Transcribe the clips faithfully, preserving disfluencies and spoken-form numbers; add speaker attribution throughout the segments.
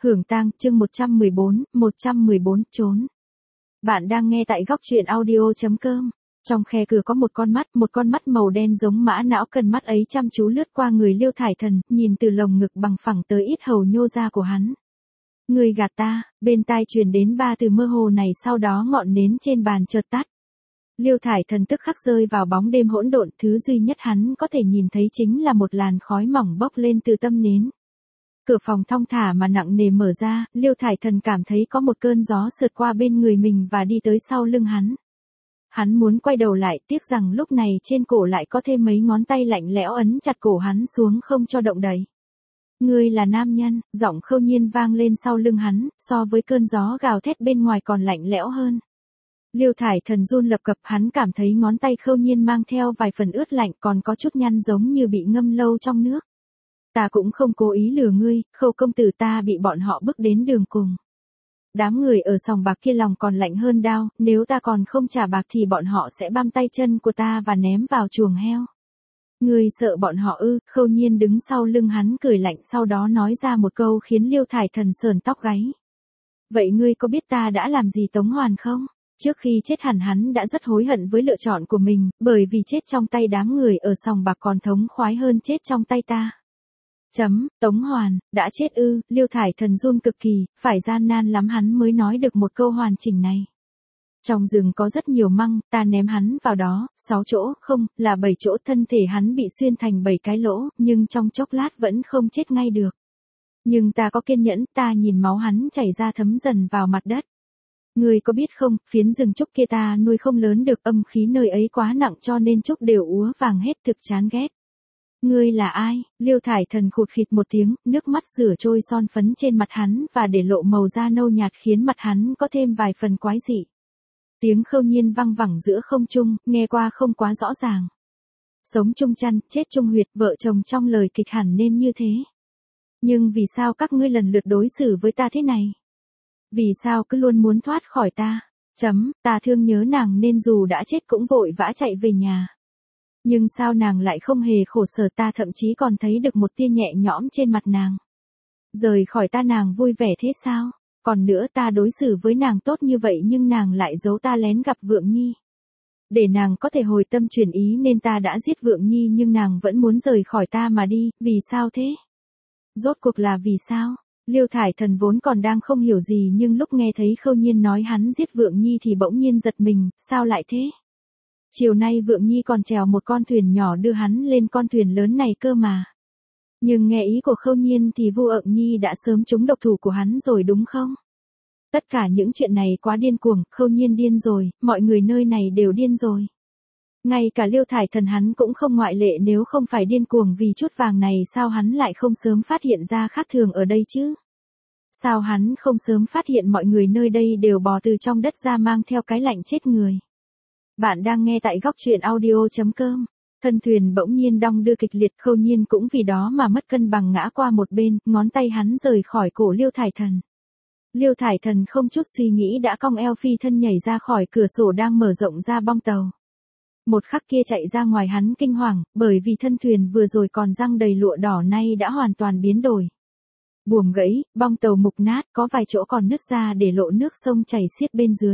Speaker 1: Hưởng tang, chương một trăm mười bốn, một trăm mười bốn, trốn. Bạn đang nghe tại góc truyện audio chấm com. Trong khe cửa có một con mắt, một con mắt màu đen giống mã não, cần mắt ấy chăm chú lướt qua người Liêu Thải Thần, nhìn từ lồng ngực bằng phẳng tới ít hầu nhô ra của hắn. Người gạt ta, bên tai truyền đến ba từ mơ hồ này, sau đó ngọn nến trên bàn chợt tắt. Liêu Thải Thần tức khắc rơi vào bóng đêm hỗn độn, thứ duy nhất hắn có thể nhìn thấy chính là một làn khói mỏng bốc lên từ tâm nến. Cửa phòng thong thả mà nặng nề mở ra, Liêu Thải Thần cảm thấy có một cơn gió sượt qua bên người mình và đi tới sau lưng hắn. Hắn muốn quay đầu lại, tiếc rằng lúc này trên cổ lại có thêm mấy ngón tay lạnh lẽo ấn chặt cổ hắn xuống không cho động đậy. Ngươi là nam nhân, giọng Khâu Nhiên vang lên sau lưng hắn, so với cơn gió gào thét bên ngoài còn lạnh lẽo hơn. Liêu Thải Thần run lập cập, hắn cảm thấy ngón tay Khâu Nhiên mang theo vài phần ướt lạnh, còn có chút nhăn giống như bị ngâm lâu trong nước. Ta cũng không cố ý lừa ngươi, Khâu công tử, ta bị bọn họ bức đến đường cùng. Đám người ở sòng bạc kia lòng còn lạnh hơn đao, nếu ta còn không trả bạc thì bọn họ sẽ băm tay chân của ta và ném vào chuồng heo. Ngươi sợ bọn họ ư? Khâu Nhiên đứng sau lưng hắn cười lạnh, sau đó nói ra một câu khiến Liêu Thải Thần sờn tóc gáy. Vậy ngươi có biết ta đã làm gì Tống Hoàn không? Trước khi chết hẳn hắn đã rất hối hận với lựa chọn của mình, bởi vì chết trong tay đám người ở sòng bạc còn thống khoái hơn chết trong tay ta. Chấm, Tống Hoàn, đã chết ư? Liêu Thải Thần run cực kỳ, phải gian nan lắm hắn mới nói được một câu hoàn chỉnh này. Trong rừng có rất nhiều măng, ta ném hắn vào đó, sáu chỗ, không, là bảy chỗ, thân thể hắn bị xuyên thành bảy cái lỗ, nhưng trong chốc lát vẫn không chết ngay được. Nhưng ta có kiên nhẫn, ta nhìn máu hắn chảy ra thấm dần vào mặt đất. Ngươi có biết không, phiến rừng trúc kia ta nuôi không lớn được, âm khí nơi ấy quá nặng cho nên trúc đều úa vàng hết, thực chán ghét. Ngươi là ai? Liêu Thải Thần khụt khịt một tiếng, nước mắt rửa trôi son phấn trên mặt hắn và để lộ màu da nâu nhạt khiến mặt hắn có thêm vài phần quái dị. Tiếng Khâu Nhiên văng vẳng giữa không trung, nghe qua không quá rõ ràng. Sống chung chăn, chết chung huyệt, vợ chồng trong lời kịch hẳn nên như thế. Nhưng vì sao các ngươi lần lượt đối xử với ta thế này? Vì sao cứ luôn muốn thoát khỏi ta? Chấm, ta thương nhớ nàng nên dù đã chết cũng vội vã chạy về nhà. Nhưng sao nàng lại không hề khổ sở, ta thậm chí còn thấy được một tia nhẹ nhõm trên mặt nàng. Rời khỏi ta nàng vui vẻ thế sao? Còn nữa, ta đối xử với nàng tốt như vậy nhưng nàng lại giấu ta lén gặp Vượng Nhi. Để nàng có thể hồi tâm chuyển ý nên ta đã giết Vượng Nhi, nhưng nàng vẫn muốn rời khỏi ta mà đi, vì sao thế? Rốt cuộc là vì sao? Liêu Thải Thần vốn còn đang không hiểu gì, nhưng lúc nghe thấy Khâu Nhiên nói hắn giết Vượng Nhi thì bỗng nhiên giật mình, sao lại thế? Chiều nay Vượng Nhi còn trèo một con thuyền nhỏ đưa hắn lên con thuyền lớn này cơ mà. Nhưng nghe ý của Khâu Nhiên thì Vu Ợng Nhi đã sớm trúng độc thủ của hắn rồi đúng không? Tất cả những chuyện này quá điên cuồng, Khâu Nhiên điên rồi, mọi người nơi này đều điên rồi. Ngay cả Liêu Thải Thần hắn cũng không ngoại lệ, nếu không phải điên cuồng vì chút vàng này sao hắn lại không sớm phát hiện ra khác thường ở đây chứ? Sao hắn không sớm phát hiện mọi người nơi đây đều bò từ trong đất ra mang theo cái lạnh chết người? Bạn đang nghe tại góc truyện audio chấm com. Thân thuyền bỗng nhiên đong đưa kịch liệt, Khâu Nhiên cũng vì đó mà mất cân bằng ngã qua một bên, ngón tay hắn rời khỏi cổ Liêu Thải Thần. Liêu Thải Thần không chút suy nghĩ đã cong eo phi thân nhảy ra khỏi cửa sổ đang mở rộng ra bong tàu. Một khắc kia chạy ra ngoài hắn kinh hoàng, bởi vì thân thuyền vừa rồi còn răng đầy lụa đỏ nay đã hoàn toàn biến đổi. Buồm gãy, bong tàu mục nát, có vài chỗ còn nứt ra để lộ nước sông chảy xiết bên dưới.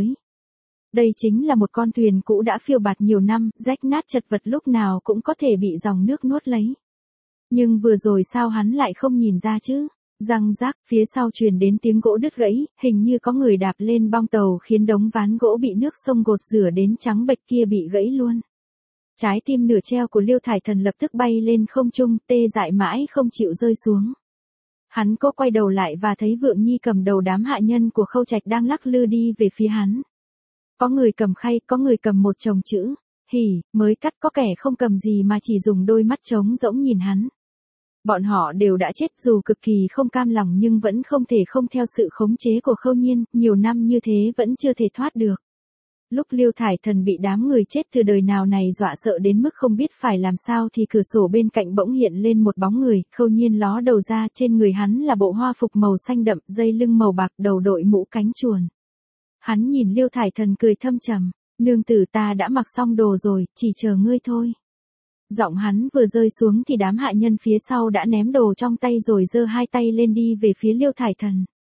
Speaker 1: Đây chính là một con thuyền cũ đã phiêu bạt nhiều năm, rách nát chật vật, lúc nào cũng có thể bị dòng nước nuốt lấy. Nhưng vừa rồi sao hắn lại không nhìn ra chứ? Răng rác, phía sau truyền đến tiếng gỗ đứt gãy, hình như có người đạp lên bong tàu khiến đống ván gỗ bị nước sông gột rửa đến trắng bệch kia bị gãy luôn. Trái tim nửa treo của Liêu Thải Thần lập tức bay lên không trung, tê dại mãi không chịu rơi xuống. Hắn cố quay đầu lại và thấy Vượng Nhi cầm đầu đám hạ nhân của Khâu Trạch đang lắc lư đi về phía hắn. Có người cầm khay, có người cầm một chồng chữ, hỉ, mới cắt, có kẻ không cầm gì mà chỉ dùng đôi mắt trống rỗng nhìn hắn. Bọn họ đều đã chết, dù cực kỳ không cam lòng nhưng vẫn không thể không theo sự khống chế của Khâu Nhiên, nhiều năm như thế vẫn chưa thể thoát được. Lúc Liêu Thải Thần bị đám người chết từ đời nào này dọa sợ đến mức không biết phải làm sao thì cửa sổ bên cạnh bỗng hiện lên một bóng người, Khâu Nhiên ló đầu ra, trên người hắn là bộ hoa phục màu xanh đậm, dây lưng màu bạc, đầu đội mũ cánh chuồn. Hắn nhìn Liêu Thải Thần cười thâm trầm, nương tử, ta đã mặc xong đồ rồi, chỉ chờ ngươi thôi. Giọng hắn vừa rơi xuống thì đám hạ nhân phía sau đã ném đồ trong tay rồi giơ hai tay lên đi về phía Liêu Thải Thần.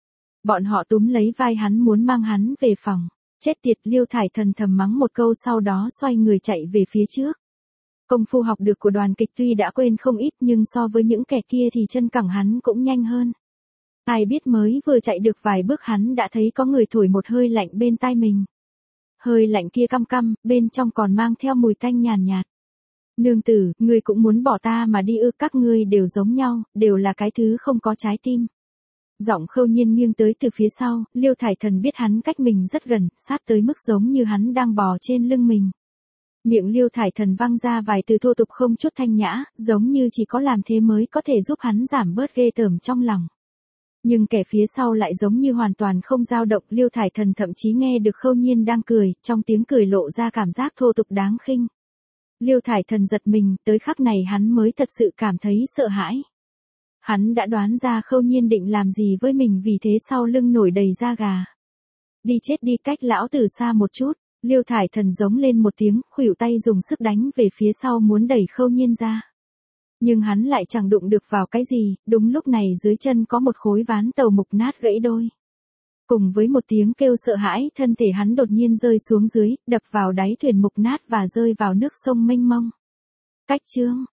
Speaker 1: Bọn họ túm lấy vai hắn muốn mang hắn về phòng. Chết tiệt, Liêu Thải Thần thầm mắng một câu sau đó xoay người chạy về phía trước. Công phu học được của đoàn kịch tuy đã quên không ít nhưng so với những kẻ kia thì chân cẳng hắn cũng nhanh hơn. Ai biết mới vừa chạy được vài bước hắn đã thấy có người thổi một hơi lạnh bên tai mình. Hơi lạnh kia căm căm, bên trong còn mang theo mùi tanh nhàn nhạt. Nương tử, ngươi cũng muốn bỏ ta mà đi ư? Các ngươi đều giống nhau, đều là cái thứ không có trái tim. Giọng Khâu Nhiên nghiêng tới từ phía sau, Liêu Thải Thần biết hắn cách mình rất gần, sát tới mức giống như hắn đang bò trên lưng mình. Miệng Liêu Thải Thần vang ra vài từ thô tục không chút thanh nhã, giống như chỉ có làm thế mới có thể giúp hắn giảm bớt ghê tởm trong lòng. Nhưng kẻ phía sau lại giống như hoàn toàn không dao động, Liêu Thải Thần thậm chí nghe được Khâu Nhiên đang cười, trong tiếng cười lộ ra cảm giác thô tục đáng khinh. Liêu Thải Thần giật mình, tới khắc này hắn mới thật sự cảm thấy sợ hãi. Hắn đã đoán ra Khâu Nhiên định làm gì với mình, vì thế sau lưng nổi đầy da gà. Đi chết đi, cách lão tử xa một chút. Liêu Thải Thần giống lên một tiếng, khuỷu tay dùng sức đánh về phía sau muốn đẩy Khâu Nhiên ra. Nhưng hắn lại chẳng đụng được vào cái gì, đúng lúc này dưới chân có một khối ván tàu mục nát gãy đôi. Cùng với một tiếng kêu sợ hãi, thân thể hắn đột nhiên rơi xuống dưới, đập vào đáy thuyền mục nát và rơi vào nước sông mênh mông. Cách chương